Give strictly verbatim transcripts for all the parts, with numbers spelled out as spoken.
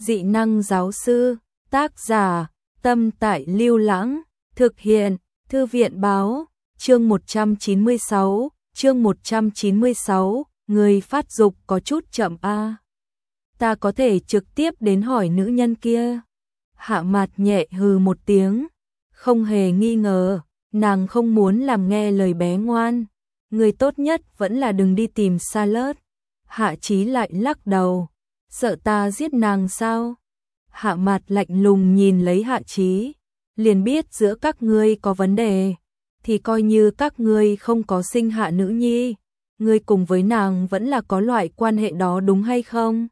Dị năng giáo sư, tác giả, Tâm Tại Lưu Lãng, thực hiện, Thư viện báo, chương một trăm chín mươi sáu, chương một trăm chín mươi sáu, người phát dục có chút chậm a. Ta có thể trực tiếp đến hỏi nữ nhân kia. Hạ Mạt nhẹ hừ một tiếng, không hề nghi ngờ, nàng không muốn làm nghe lời bé ngoan. Người tốt nhất vẫn là đừng đi tìm Salad. Hạ Chí lại lắc đầu, sợ ta giết nàng sao? Hạ Mạt lạnh lùng nhìn lấy Hạ Chí, liền biết giữa các ngươi có vấn đề, thì coi như các ngươi không có sinh hạ nữ nhi, ngươi cùng với nàng vẫn là có loại quan hệ đó đúng hay không?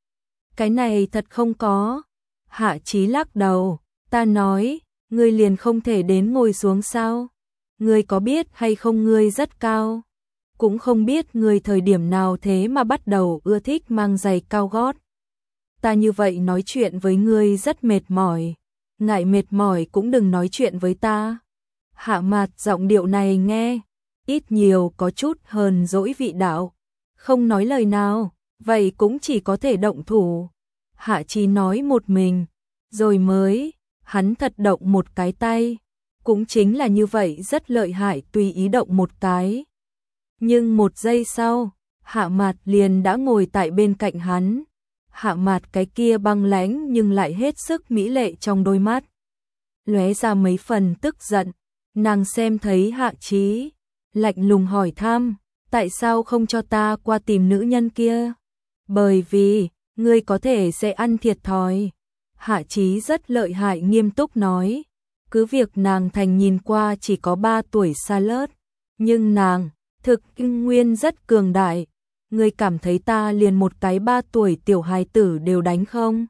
Cái này thật không có. Hạ Chí lắc đầu, ta nói, ngươi liền không thể đến ngồi xuống sao? Ngươi có biết hay không ngươi rất cao? Cũng không biết ngươi thời điểm nào thế mà bắt đầu ưa thích mang giày cao gót. Ta như vậy nói chuyện với ngươi rất mệt mỏi, ngại mệt mỏi cũng đừng nói chuyện với ta. Hạ Mạt giọng điệu này nghe, ít nhiều có chút hờn dỗi vị đạo, không nói lời nào, vậy cũng chỉ có thể động thủ. Hạ Chí nói một mình, rồi mới, hắn thật động một cái tay, cũng chính là như vậy rất lợi hại tùy ý động một cái. Nhưng một giây sau, Hạ Mạt liền đã ngồi tại bên cạnh hắn. Hạ Mạt cái kia băng lãnh nhưng lại hết sức mỹ lệ trong đôi mắt, lóe ra mấy phần tức giận. Nàng xem thấy Hạ Chí, lạnh lùng hỏi thăm, tại sao không cho ta qua tìm nữ nhân kia? Bởi vì, ngươi có thể sẽ ăn thiệt thòi. Hạ Chí rất lợi hại nghiêm túc nói, cứ việc nàng thành nhìn qua chỉ có ba tuổi Salad, nhưng nàng, thực kinh nguyên rất cường đại. Ngươi cảm thấy ta liền một cái ba tuổi tiểu hài tử đều đánh không?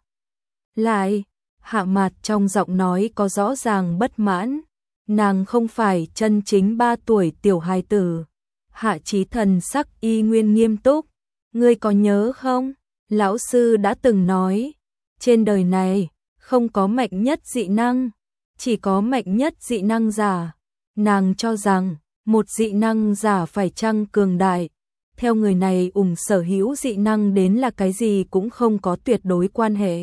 Lại, Hạ Mạt trong giọng nói có rõ ràng bất mãn, nàng không phải chân chính ba tuổi tiểu hài tử. Hạ Chí thần sắc y nguyên nghiêm túc, ngươi có nhớ không? Lão sư đã từng nói, trên đời này không có mạnh nhất dị năng, chỉ có mạnh nhất dị năng giả. Nàng cho rằng một dị năng giả phải chăng cường đại, theo người này ủng sở hữu dị năng đến là cái gì cũng không có tuyệt đối quan hệ.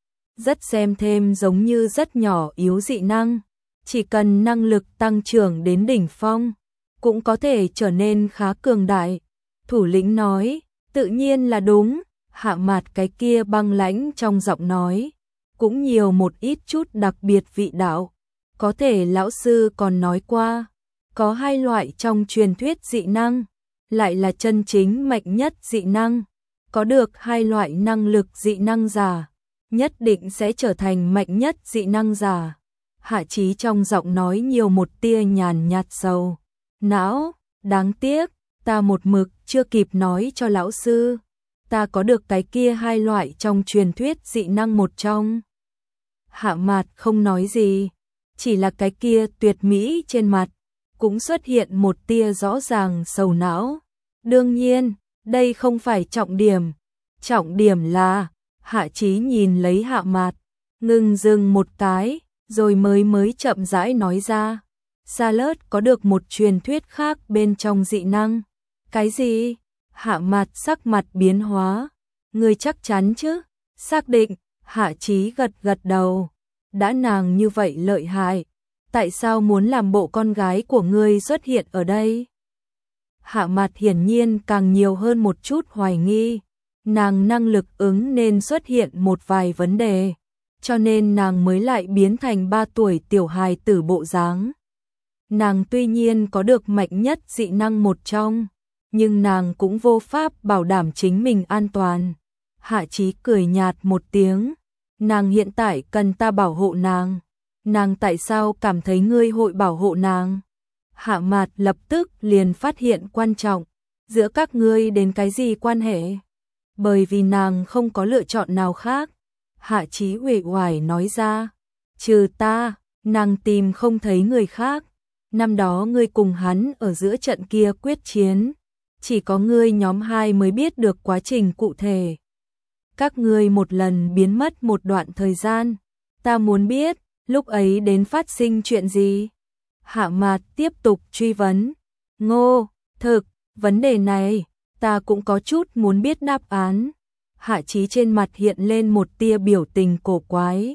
Rất xem thêm giống như rất nhỏ yếu dị năng, chỉ cần năng lực tăng trưởng đến đỉnh phong, cũng có thể trở nên khá cường đại. Thủ lĩnh nói, tự nhiên là đúng. Hạ Mạt cái kia băng lãnh trong giọng nói, cũng nhiều một ít chút đặc biệt vị đạo. Có thể lão sư còn nói qua, có hai loại trong truyền thuyết dị năng, lại là chân chính mạnh nhất dị năng. Có được hai loại năng lực dị năng giả, nhất định sẽ trở thành mạnh nhất dị năng giả. Hạ Chí trong giọng nói nhiều một tia nhàn nhạt sầu não, đáng tiếc, ta một mực chưa kịp nói cho lão sư, ta có được cái kia hai loại trong truyền thuyết dị năng một trong. Hạ Mạt không nói gì, chỉ là cái kia tuyệt mỹ trên mặt cũng xuất hiện một tia rõ ràng sầu não. Đương nhiên, đây không phải trọng điểm, trọng điểm là, Hạ Chí nhìn lấy Hạ Mạt, ngừng dừng một cái, rồi mới mới chậm rãi nói ra, Salad có được một truyền thuyết khác bên trong dị năng. Cái gì? Hạ Mạt sắc mặt biến hóa, ngươi chắc chắn chứ? Xác định. Hạ Chí gật gật đầu, đã nàng như vậy lợi hại, tại sao muốn làm bộ con gái của ngươi xuất hiện ở đây? Hạ Mạt hiển nhiên càng nhiều hơn một chút hoài nghi, nàng năng lực ứng nên xuất hiện một vài vấn đề, cho nên nàng mới lại biến thành ba tuổi tiểu hài tử bộ dáng. Nàng tuy nhiên có được mạnh nhất dị năng một trong, nhưng nàng cũng vô pháp bảo đảm chính mình an toàn. Hạ Chí cười nhạt một tiếng, nàng hiện tại cần ta bảo hộ nàng, nàng tại sao cảm thấy ngươi hội bảo hộ nàng? Hạ Mạt lập tức liền phát hiện quan trọng, giữa các ngươi đến cái gì quan hệ? Bởi vì nàng không có lựa chọn nào khác. Hạ Chí uể oải nói ra, trừ ta, nàng tìm không thấy người khác. Năm đó ngươi cùng hắn ở giữa trận kia quyết chiến, chỉ có ngươi nhóm hai mới biết được quá trình cụ thể. Các ngươi một lần biến mất một đoạn thời gian, ta muốn biết, lúc ấy đến phát sinh chuyện gì? Hạ Mạt tiếp tục truy vấn. Ngô, thực, vấn đề này, ta cũng có chút muốn biết đáp án. Hạ Chí trên mặt hiện lên một tia biểu tình cổ quái.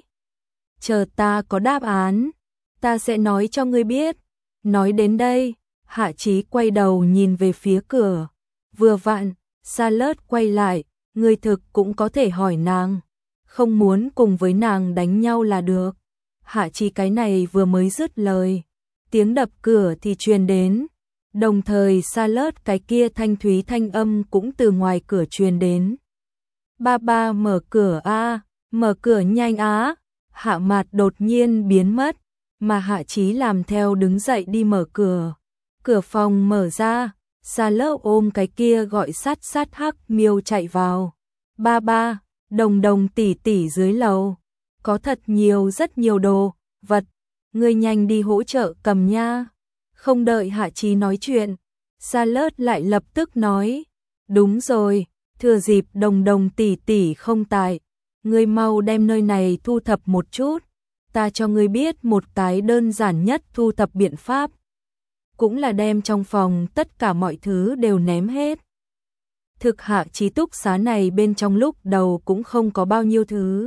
Chờ ta có đáp án, ta sẽ nói cho ngươi biết. Nói đến đây, Hạ Chí quay đầu nhìn về phía cửa. Vừa vặn, Charlotte quay lại, ngươi thực cũng có thể hỏi nàng. Không muốn cùng với nàng đánh nhau là được. Hạ Chí cái này vừa mới dứt lời, tiếng đập cửa thì truyền đến. Đồng thời Charlotte cái kia thanh thúy thanh âm cũng từ ngoài cửa truyền đến. Ba ba mở cửa a, mở cửa nhanh á. Hạ Mạt đột nhiên biến mất, mà Hạ Chí làm theo đứng dậy đi mở cửa. Cửa phòng mở ra, Charlotte ôm cái kia gọi sát sát hắc miêu chạy vào. Ba ba, Đồng Đồng tỷ tỷ dưới lầu, có thật nhiều rất nhiều đồ, vật, ngươi nhanh đi hỗ trợ cầm nha. Không đợi Hạ Chí nói chuyện, Charlotte lại lập tức nói, đúng rồi, thừa dịp Đồng Đồng tỷ tỷ không tại, ngươi mau đem nơi này thu thập một chút, ta cho ngươi biết một cái đơn giản nhất thu thập biện pháp, cũng là đem trong phòng tất cả mọi thứ đều ném hết. Thực Hạ Chí túc xá này bên trong lúc đầu cũng không có bao nhiêu thứ,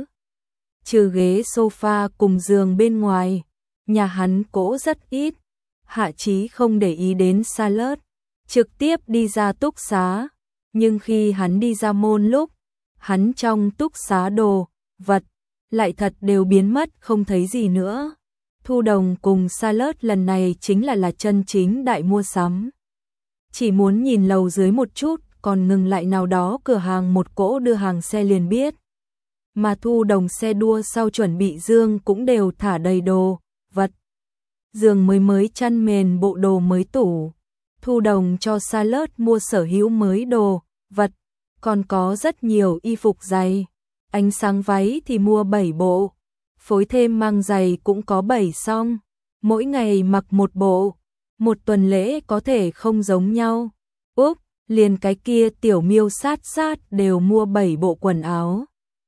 trừ ghế sofa cùng giường bên ngoài, nhà hắn cỗ rất ít. Hạ Chí không để ý đến Charlotte, trực tiếp đi ra túc xá, nhưng khi hắn đi ra môn lúc, hắn trong túc xá đồ, vật, lại thật đều biến mất không thấy gì nữa. Thu Đồng cùng Charlotte lần này chính là là chân chính đại mua sắm. Chỉ muốn nhìn lầu dưới một chút, còn ngừng lại nào đó cửa hàng một cỗ đưa hàng xe liền biết. Mà Thu Đồng xe đua sau chuẩn bị giường cũng đều thả đầy đồ, vật. Giường mới mới chăn mền bộ đồ mới tủ. Thu Đồng cho Charlotte mua sở hữu mới đồ, vật, còn có rất nhiều y phục giày. Ánh sáng váy thì mua bảy bộ, phối thêm mang giày cũng có bảy song, mỗi ngày mặc một bộ, một tuần lễ có thể không giống nhau. Úp, liền cái kia tiểu miêu sát sát đều mua bảy bộ quần áo.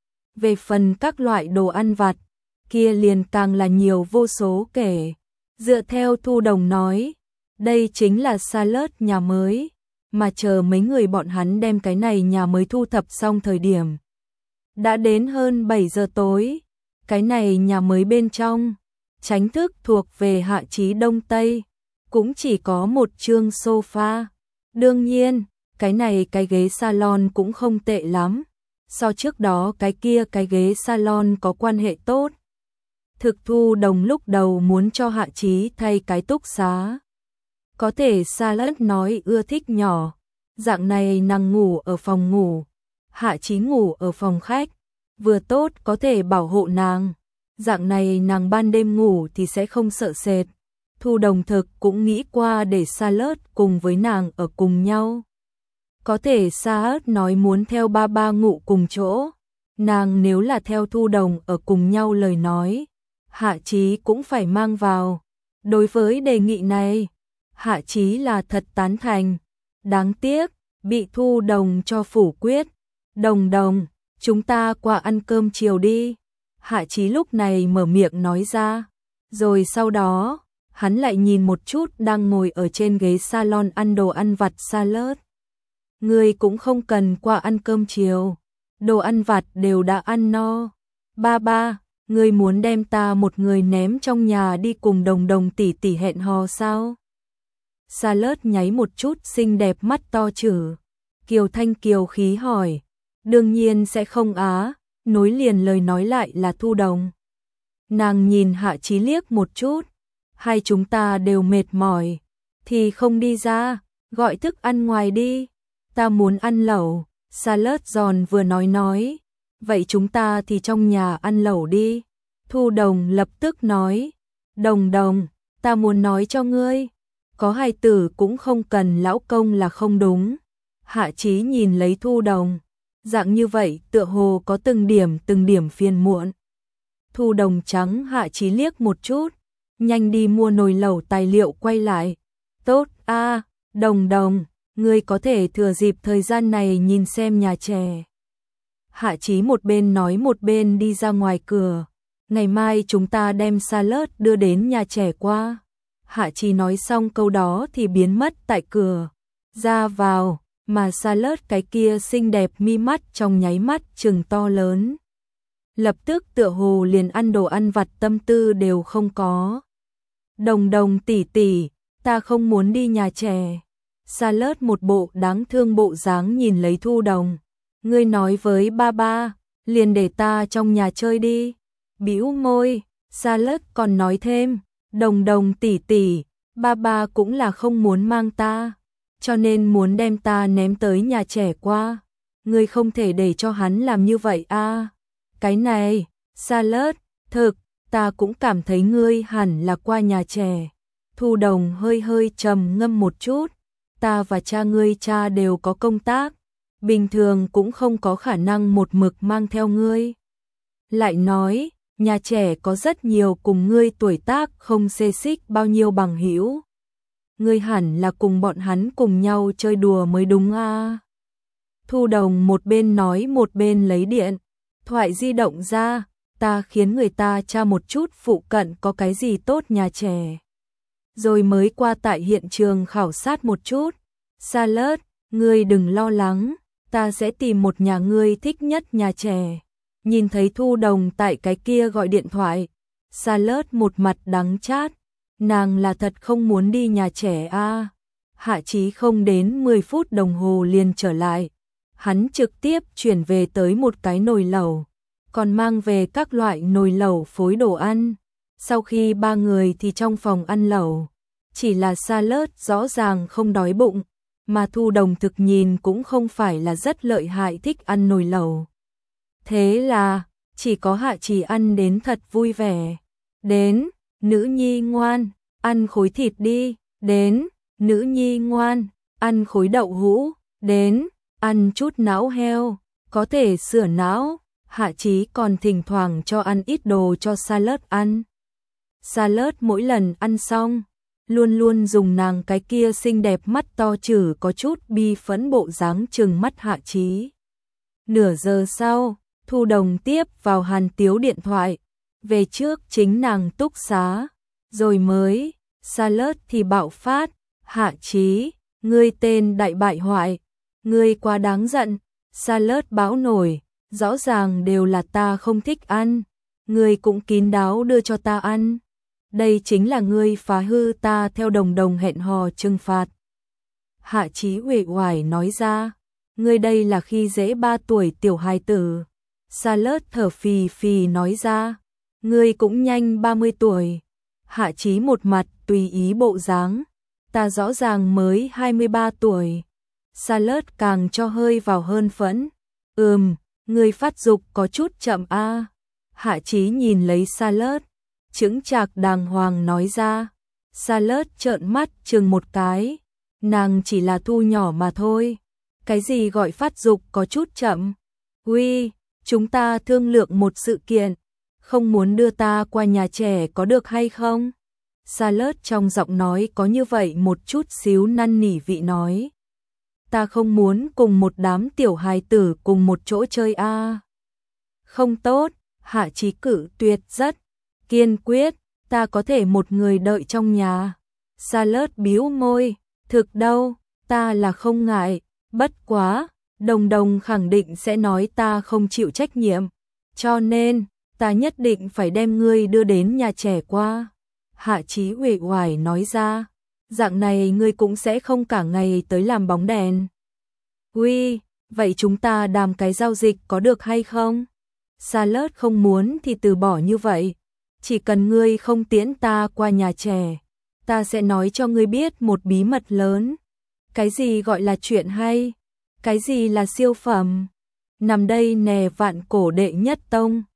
Về phần các loại đồ ăn vặt, kia liền càng là nhiều vô số kể. Dựa theo Thu Đồng nói, đây chính là Charlotte nhà mới, mà chờ mấy người bọn hắn đem cái này nhà mới thu thập xong thời điểm. Đã đến hơn bảy giờ tối, cái này nhà mới bên trong, chính thức thuộc về Hạ Chí Đông Tây, cũng chỉ có một chương sofa. Đương nhiên, cái này cái ghế salon cũng không tệ lắm, so trước đó cái kia cái ghế salon có quan hệ tốt. Thực Thu Đồng lúc đầu muốn cho Hạ Chí thay cái túc xá. Có thể Charlotte nói ưa thích nhỏ, dạng này nàng ngủ ở phòng ngủ, Hạ Chí ngủ ở phòng khách, vừa tốt có thể bảo hộ nàng. Dạng này nàng ban đêm ngủ thì sẽ không sợ sệt. Thu Đồng thực cũng nghĩ qua để Charlotte cùng với nàng ở cùng nhau. Có thể Charlotte nói muốn theo ba ba ngủ cùng chỗ, nàng nếu là theo Thu Đồng ở cùng nhau lời nói, Hạ Chí cũng phải mang vào. Đối với đề nghị này, Hạ Chí là thật tán thành. Đáng tiếc, bị Thu Đồng cho phủ quyết. Đồng Đồng, chúng ta qua ăn cơm chiều đi. Hạ Chí lúc này mở miệng nói ra. Rồi sau đó, hắn lại nhìn một chút đang ngồi ở trên ghế salon ăn đồ ăn vặt Charlotte. Người cũng không cần qua ăn cơm chiều. Đồ ăn vặt đều đã ăn no. Ba ba, ngươi muốn đem ta một người ném trong nhà đi cùng Đồng Đồng tỷ tỷ hẹn hò sao? Charlotte nháy một chút xinh đẹp mắt to chử. Kiều Thanh kiều khí hỏi. Đương nhiên sẽ không á, nối liền lời nói lại là Thu Đồng. Nàng nhìn Hạ Chí liếc một chút. Hai chúng ta đều mệt mỏi. Thì không đi ra, gọi thức ăn ngoài đi. Ta muốn ăn lẩu. Charlotte giòn vừa nói nói. Vậy chúng ta thì trong nhà ăn lẩu đi. Thu Đồng lập tức nói. Đồng Đồng, ta muốn nói cho ngươi. Có hài tử cũng không cần lão công là không đúng. Hạ Chí nhìn lấy Thu Đồng. Dạng như vậy tựa hồ có từng điểm từng điểm phiền muộn. Thu Đồng trắng Hạ Chí liếc một chút. Nhanh đi mua nồi lẩu tài liệu quay lại. Tốt a, Đồng Đồng, ngươi có thể thừa dịp thời gian này nhìn xem nhà trẻ. Hạ Chí một bên nói một bên đi ra ngoài cửa. Ngày mai chúng ta đem Charlotte đưa đến nhà trẻ qua. Hạ Chí nói xong câu đó thì biến mất tại cửa. Ra vào, mà Salad cái kia xinh đẹp mi mắt trong nháy mắt trừng to lớn. Lập tức tựa hồ liền ăn đồ ăn vặt tâm tư đều không có. Đồng Đồng tỷ tỷ, ta không muốn đi nhà trẻ. Salad một bộ đáng thương bộ dáng nhìn lấy Thu Đồng. Ngươi nói với ba ba, liền để ta trong nhà chơi đi. Bĩu môi, Salad còn nói thêm, Đồng Đồng tỷ tỷ, ba ba cũng là không muốn mang ta, cho nên muốn đem ta ném tới nhà trẻ qua. Ngươi không thể để cho hắn làm như vậy a. À. Cái này, Salad, thực, ta cũng cảm thấy ngươi hẳn là qua nhà trẻ. Thu Đồng hơi hơi trầm ngâm một chút, ta và cha ngươi cha đều có công tác, bình thường cũng không có khả năng một mực mang theo ngươi. Lại nói, nhà trẻ có rất nhiều cùng ngươi tuổi tác không xê xích bao nhiêu bằng hữu. Ngươi hẳn là cùng bọn hắn cùng nhau chơi đùa mới đúng a. À. Thu Đồng một bên nói một bên lấy điện thoại di động ra, ta khiến người ta tra một chút phụ cận có cái gì tốt nhà trẻ. Rồi mới qua tại hiện trường khảo sát một chút. Salad, ngươi đừng lo lắng, ta sẽ tìm một nhà ngươi thích nhất nhà trẻ. Nhìn thấy Thu Đồng tại cái kia gọi điện thoại, Salad một mặt đắng chát, nàng là thật không muốn đi nhà trẻ a. À. Hạ Chí không đến mười phút đồng hồ liền trở lại, hắn trực tiếp chuyển về tới một cái nồi lẩu, còn mang về các loại nồi lẩu phối đồ ăn. Sau khi ba người thì trong phòng ăn lẩu, chỉ là Salad rõ ràng không đói bụng, mà Thu Đồng thực nhìn cũng không phải là rất lợi hại thích ăn nồi lẩu. Thế là, chỉ có Hạ Chỉ ăn đến thật vui vẻ. Đến, nữ nhi ngoan, ăn khối thịt đi. Đến, nữ nhi ngoan, ăn khối đậu hũ. Đến, ăn chút não heo, có thể sửa não. Hạ Chí còn thỉnh thoảng cho ăn ít đồ cho Salad ăn. Salad mỗi lần ăn xong, luôn luôn dùng nàng cái kia xinh đẹp mắt to chử có chút bi phẫn bộ dáng trừng mắt Hạ Chí. Nửa giờ sau, Thu Đồng tiếp vào Hàn Tiếu điện thoại, về trước chính nàng túc xá, rồi mới, Salad thì bạo phát, Hạ Chí, ngươi tên đại bại hoại, ngươi quá đáng giận. Salad báo nổi, rõ ràng đều là ta không thích ăn, ngươi cũng kín đáo đưa cho ta ăn. Đây chính là ngươi phá hư ta theo Đồng Đồng hẹn hò trừng phạt. Hạ Chí uể oải nói ra, ngươi đây là khi dễ ba tuổi tiểu hài tử. Salad thở phì phì nói ra, ngươi cũng nhanh ba mươi tuổi. Hạ Chí một mặt tùy ý bộ dáng, ta rõ ràng mới hai mươi ba tuổi. Salad càng cho hơi vào hơn phẫn, ừm, ngươi phát dục có chút chậm a. À. Hạ Chí nhìn lấy Salad, chững chạc đàng hoàng nói ra. Salad trợn mắt chừng một cái, nàng chỉ là thu nhỏ mà thôi. Cái gì gọi phát dục có chút chậm? Uy, chúng ta thương lượng một sự kiện, không muốn đưa ta qua nhà trẻ có được hay không? Salad trong giọng nói có như vậy một chút xíu năn nỉ vị nói. Ta không muốn cùng một đám tiểu hài tử cùng một chỗ chơi a. À. Không tốt, Hạ Chí cử tuyệt rất kiên quyết, ta có thể một người đợi trong nhà. Salad bĩu môi, thực đâu, ta là không ngại, bất quá, Đồng Đồng khẳng định sẽ nói ta không chịu trách nhiệm, cho nên, ta nhất định phải đem ngươi đưa đến nhà trẻ qua. Hạ Chí uể oải nói ra, dạng này ngươi cũng sẽ không cả ngày tới làm bóng đèn. Uy, vậy chúng ta đàm cái giao dịch có được hay không? Salad không muốn thì từ bỏ như vậy, chỉ cần ngươi không tiễn ta qua nhà trẻ, ta sẽ nói cho ngươi biết một bí mật lớn. Cái gì gọi là chuyện hay? Cái gì là siêu phẩm? Nằm đây nè vạn cổ đệ nhất tông,